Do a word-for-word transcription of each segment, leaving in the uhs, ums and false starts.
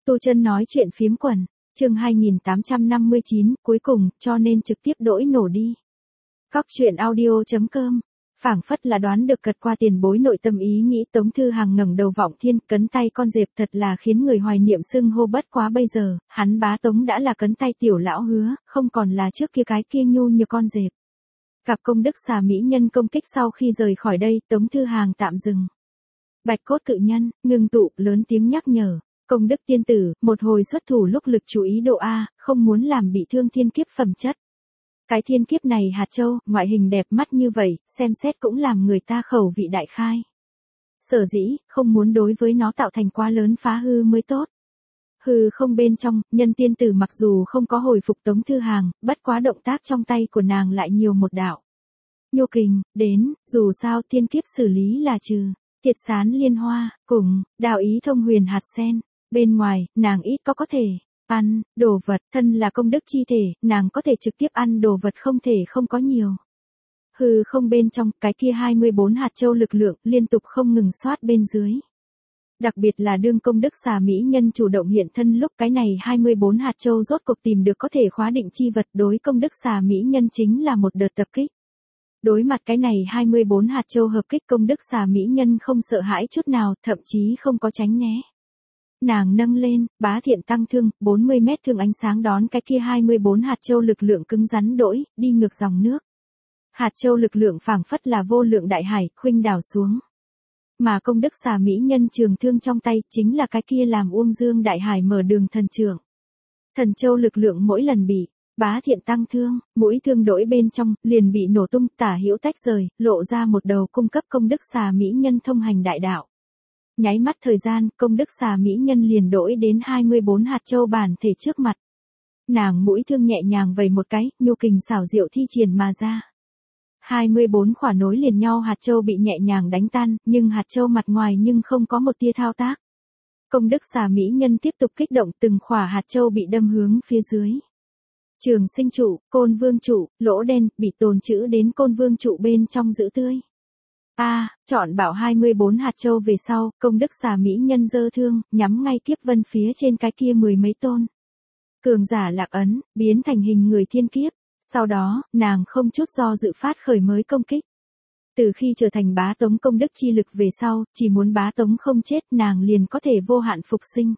Tu Chân nói chuyện phiếm quần, chương hai nghìn tám trăm năm mươi chín, cuối cùng, cho nên trực tiếp đổi nổ đi. Cóc truyện audio.com, phảng phất là đoán được cật qua tiền bối nội tâm ý nghĩ. Tống Thư Hàng ngẩng đầu vọng thiên, cấn tay con dẹp thật là khiến người hoài niệm xưng hô. Bất quá bây giờ, hắn bá Tống đã là cấn tay tiểu lão Hứa, không còn là trước kia cái kia nhu như con dẹp. Cặp công đức xà mỹ nhân công kích sau khi rời khỏi đây, Tống Thư Hàng tạm dừng. Bạch cốt cự nhân, ngừng tụ, lớn tiếng nhắc nhở. Công đức tiên tử, một hồi xuất thủ lúc lực chú ý độ A, không muốn làm bị thương thiên kiếp phẩm chất. Cái thiên kiếp này hạt châu, ngoại hình đẹp mắt như vậy, xem xét cũng làm người ta khẩu vị đại khai. Sở dĩ, không muốn đối với nó tạo thành quá lớn phá hư mới tốt. Hư không bên trong, nhân tiên tử mặc dù không có hồi phục Tống Thư Hàng, bất quá động tác trong tay của nàng lại nhiều một đạo. Nhô kình, đến, dù sao thiên kiếp xử lý là trừ, thiệt sán liên hoa, cùng, đạo ý thông huyền hạt sen. Bên ngoài, nàng ít có có thể ăn đồ vật, thân là công đức chi thể, nàng có thể trực tiếp ăn đồ vật không thể không có nhiều. Hư không bên trong, cái kia hai mươi bốn hạt châu lực lượng liên tục không ngừng xoát bên dưới. Đặc biệt là đương công đức xà mỹ nhân chủ động hiện thân lúc cái này hai mươi bốn hạt châu rốt cuộc tìm được có thể khóa định chi vật, đối công đức xà mỹ nhân chính là một đợt tập kích. Đối mặt cái này hai mươi bốn hạt châu hợp kích, công đức xà mỹ nhân không sợ hãi chút nào, thậm chí không có tránh né. Nàng nâng lên, bá thiện tăng thương, bốn mươi mét thương ánh sáng đón cái kia hai mươi bốn hạt châu lực lượng cứng rắn đỗi, đi ngược dòng nước. Hạt châu lực lượng phảng phất là vô lượng đại hải, khuynh đảo xuống. Mà công đức xà mỹ nhân trường thương trong tay, chính là cái kia làm Uông Dương đại hải mở đường thần trưởng. Thần châu lực lượng mỗi lần bị bá thiện tăng thương, mũi thương đỗi bên trong, liền bị nổ tung, tả hữu tách rời, lộ ra một đầu cung cấp công đức xà mỹ nhân thông hành đại đạo. Nháy mắt thời gian, công đức xà mỹ nhân liền đỗi đến hai mươi bốn hạt châu bản thể trước mặt. Nàng mũi thương nhẹ nhàng vầy một cái, nhu kình xảo diệu thi triển mà ra. hai mươi bốn khỏa nối liền nhau hạt châu bị nhẹ nhàng đánh tan, nhưng hạt châu mặt ngoài nhưng không có một tia thao tác. Công đức xà mỹ nhân tiếp tục kích động, từng khỏa hạt châu bị đâm hướng phía dưới. Trường sinh trụ, côn vương trụ, lỗ đen, bị tồn trữ đến côn vương trụ bên trong giữ tươi. A, à, chọn bảo hai mươi bốn hạt châu về sau, công đức xà mỹ nhân giơ thương, nhắm ngay kiếp vân phía trên cái kia mười mấy tôn. Cường giả lạc ấn, biến thành hình người thiên kiếp, sau đó, nàng không chút do dự phát khởi mới công kích. Từ khi trở thành bá Tống công đức chi lực về sau, chỉ muốn bá Tống không chết, nàng liền có thể vô hạn phục sinh.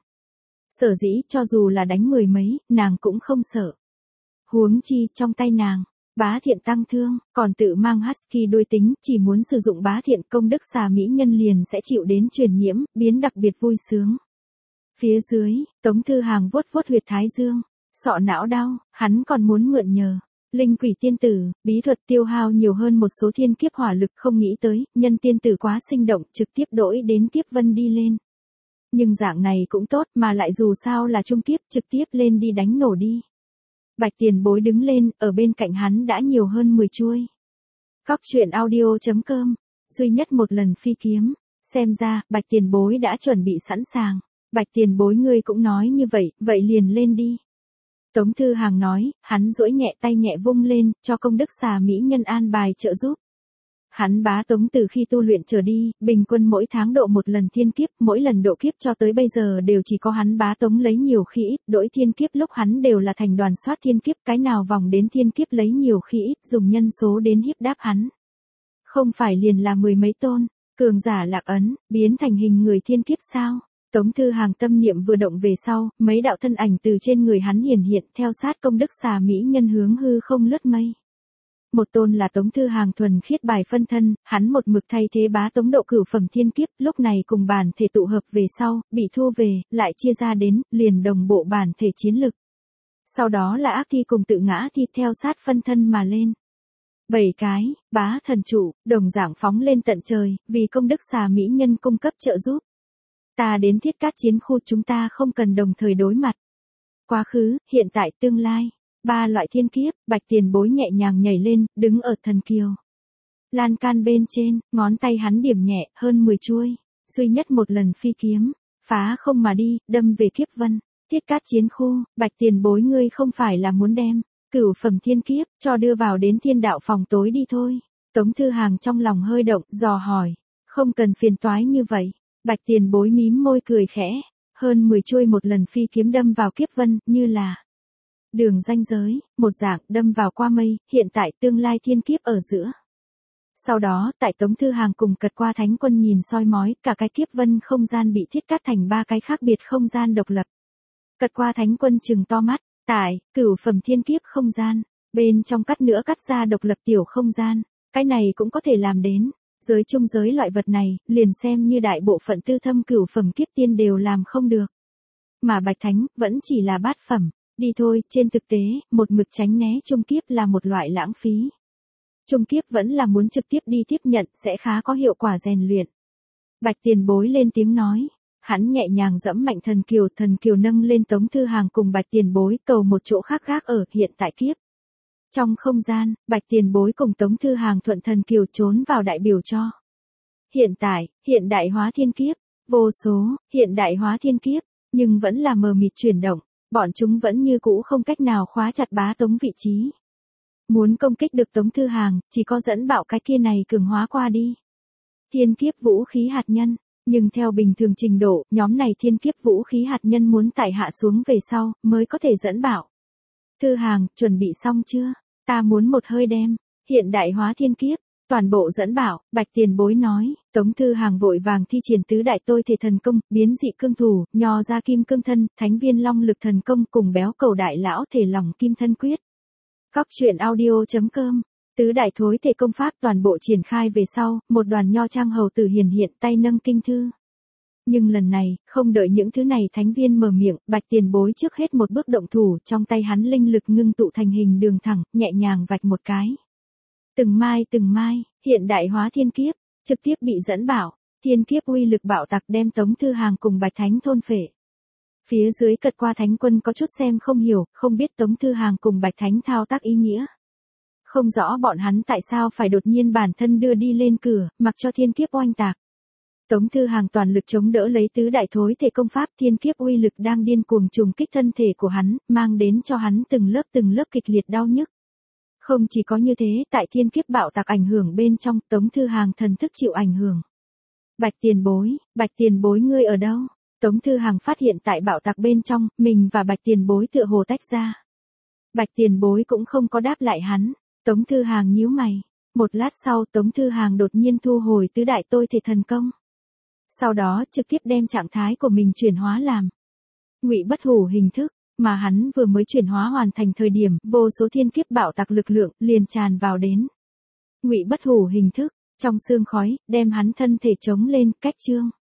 Sở dĩ, cho dù là đánh mười mấy, nàng cũng không sợ. Huống chi, trong tay nàng, bá thiện tăng thương, còn tự mang husky đôi tính, chỉ muốn sử dụng bá thiện công đức xà mỹ nhân liền sẽ chịu đến truyền nhiễm, biến đặc biệt vui sướng. Phía dưới, Tống Thư Hàng vuốt vuốt huyệt thái dương, sọ não đau, hắn còn muốn mượn nhờ linh quỷ tiên tử, bí thuật tiêu hao nhiều hơn một số thiên kiếp hỏa lực, không nghĩ tới, nhân tiên tử quá sinh động, trực tiếp đỗi đến kiếp vân đi lên. Nhưng dạng này cũng tốt, mà lại dù sao là trung kiếp, trực tiếp lên đi đánh nổ đi. Bạch tiền bối đứng lên, ở bên cạnh hắn đã nhiều hơn mười chuôi. Cóc truyện audio.com, duy nhất một lần phi kiếm, xem ra, bạch tiền bối đã chuẩn bị sẵn sàng. Bạch tiền bối ngươi cũng nói như vậy, vậy liền lên đi. Tống Thư Hàng nói, hắn duỗi nhẹ tay nhẹ vung lên, cho công đức xà mỹ nhân an bài trợ giúp. Hắn bá Tống từ khi tu luyện trở đi, bình quân mỗi tháng độ một lần thiên kiếp, mỗi lần độ kiếp cho tới bây giờ đều chỉ có hắn bá Tống lấy nhiều khi ít, đỗi thiên kiếp lúc hắn đều là thành đoàn soát thiên kiếp, cái nào vòng đến thiên kiếp lấy nhiều khi ít, dùng nhân số đến hiếp đáp hắn. Không phải liền là mười mấy tôn, cường giả lạc ấn, biến thành hình người thiên kiếp sao? Tống Thư Hàng tâm niệm vừa động về sau, mấy đạo thân ảnh từ trên người hắn hiển hiện, theo sát công đức xà mỹ nhân hướng hư không lướt mây. Một tôn là Tống Thư Hàng thuần khiết bài phân thân, hắn một mực thay thế bá Tống độ cửu phẩm thiên kiếp, lúc này cùng bản thể tụ hợp về sau, bị thu về, lại chia ra đến, liền đồng bộ bản thể chiến lực. Sau đó là ác thi cùng tự ngã thi theo sát phân thân mà lên. Bảy cái, bá thần trụ, đồng dạng phóng lên tận trời, vì công đức xà mỹ nhân cung cấp trợ giúp. Ta đến thiết cát chiến khu, chúng ta không cần đồng thời đối mặt. Quá khứ, hiện tại, tương lai. Ba loại thiên kiếp, bạch tiền bối nhẹ nhàng nhảy lên, đứng ở thần kiều. Lan can bên trên, ngón tay hắn điểm nhẹ, hơn mười chuôi. Duy nhất một lần phi kiếm, phá không mà đi, đâm về kiếp vân. Thiết cát chiến khu, bạch tiền bối ngươi không phải là muốn đem cửu phẩm thiên kiếp, cho đưa vào đến thiên đạo phòng tối đi thôi. Tống Thư Hàng trong lòng hơi động, dò hỏi. Không cần phiền toái như vậy. Bạch tiền bối mím môi cười khẽ. hơn mười chuôi một lần phi kiếm đâm vào kiếp vân, như là đường ranh giới, một dạng đâm vào qua mây, hiện tại tương lai thiên kiếp ở giữa. Sau đó, tại Tống Thư Hàng cùng Cật Qua Thánh Quân nhìn soi mói, cả cái kiếp vân không gian bị thiết cắt thành ba cái khác biệt không gian độc lập. Cật Qua Thánh Quân trừng to mắt, tại, cửu phẩm thiên kiếp không gian, bên trong cắt nữa cắt ra độc lập tiểu không gian, cái này cũng có thể làm đến. Giới trung giới loại vật này, liền xem như đại bộ phận tư thâm cửu phẩm kiếp tiên đều làm không được. Mà Bạch Thánh, vẫn chỉ là bát phẩm, đi thôi, trên thực tế, một mực tránh né trung kiếp là một loại lãng phí. Trung kiếp vẫn là muốn trực tiếp đi tiếp nhận sẽ khá có hiệu quả rèn luyện. Bạch Tiền Bối lên tiếng nói, hắn nhẹ nhàng dẫm mạnh thần kiều, thần kiều nâng lên Tống Thư Hàng cùng Bạch Tiền Bối cầu một chỗ khác gác ở hiện tại kiếp. Trong không gian, Bạch Tiền Bối cùng Tống Thư Hàng thuận thần kiều trốn vào đại biểu cho. Hiện tại, hiện đại hóa thiên kiếp, vô số, hiện đại hóa thiên kiếp, nhưng vẫn là mờ mịt chuyển động, bọn chúng vẫn như cũ không cách nào khóa chặt bá tống vị trí. Muốn công kích được Tống Thư Hàng, chỉ có dẫn bạo cái kia này cường hóa qua đi. Thiên kiếp vũ khí hạt nhân, nhưng theo bình thường trình độ, nhóm này thiên kiếp vũ khí hạt nhân muốn tải hạ xuống về sau, mới có thể dẫn bạo. Thư Hàng, chuẩn bị xong chưa? Ta muốn một hơi đem, hiện đại hóa thiên kiếp, toàn bộ dẫn bạo, Bạch Tiền Bối nói, Tống Thư Hàng vội vàng thi triển tứ đại tôi thể thần công, biến dị cương thủ, nho ra kim cương thân, thánh viên long lực thần công cùng béo cầu đại lão thể lòng kim thân quyết. Cóc truyện audio chấm com, tứ đại thối thể công pháp toàn bộ triển khai về sau, một đoàn nho trang hầu tử hiển hiện tay nâng kinh thư. Nhưng lần này, không đợi những thứ này thánh viên mở miệng, Bạch Tiền Bối trước hết một bước động thủ, trong tay hắn linh lực ngưng tụ thành hình đường thẳng, nhẹ nhàng vạch một cái. Từng mai từng mai, hiện đại hóa thiên kiếp, trực tiếp bị dẫn bạo, thiên kiếp uy lực bạo tạc đem Tống Thư Hàng cùng Bạch Thánh thôn phệ. Phía dưới Cật Qua Thánh Quân có chút xem không hiểu, không biết Tống Thư Hàng cùng Bạch Thánh thao tác ý nghĩa. Không rõ bọn hắn tại sao phải đột nhiên bản thân đưa đi lên cửa, mặc cho thiên kiếp oanh tạc. Tống Thư Hàng toàn lực chống đỡ lấy tứ đại thối thể công pháp, thiên kiếp uy lực đang điên cuồng trùng kích thân thể của hắn, mang đến cho hắn từng lớp từng lớp kịch liệt đau nhức. Không chỉ có như thế, tại thiên kiếp bạo tạc ảnh hưởng bên trong, Tống Thư Hàng thần thức chịu ảnh hưởng. Bạch Tiền Bối, Bạch Tiền Bối ngươi ở đâu? Tống Thư Hàng phát hiện tại bạo tạc bên trong, mình và Bạch Tiền Bối tựa hồ tách ra. Bạch Tiền Bối cũng không có đáp lại hắn. Tống Thư Hàng nhíu mày. Một lát sau, Tống Thư Hàng đột nhiên thu hồi tứ đại tôi thể thần công. Sau đó, trực tiếp đem trạng thái của mình chuyển hóa làm Ngụy Bất Hủ hình thức, mà hắn vừa mới chuyển hóa hoàn thành thời điểm, vô số thiên kiếp bạo tạc lực lượng liền tràn vào đến. Ngụy Bất Hủ hình thức, trong sương khói, đem hắn thân thể chống lên, cách trương.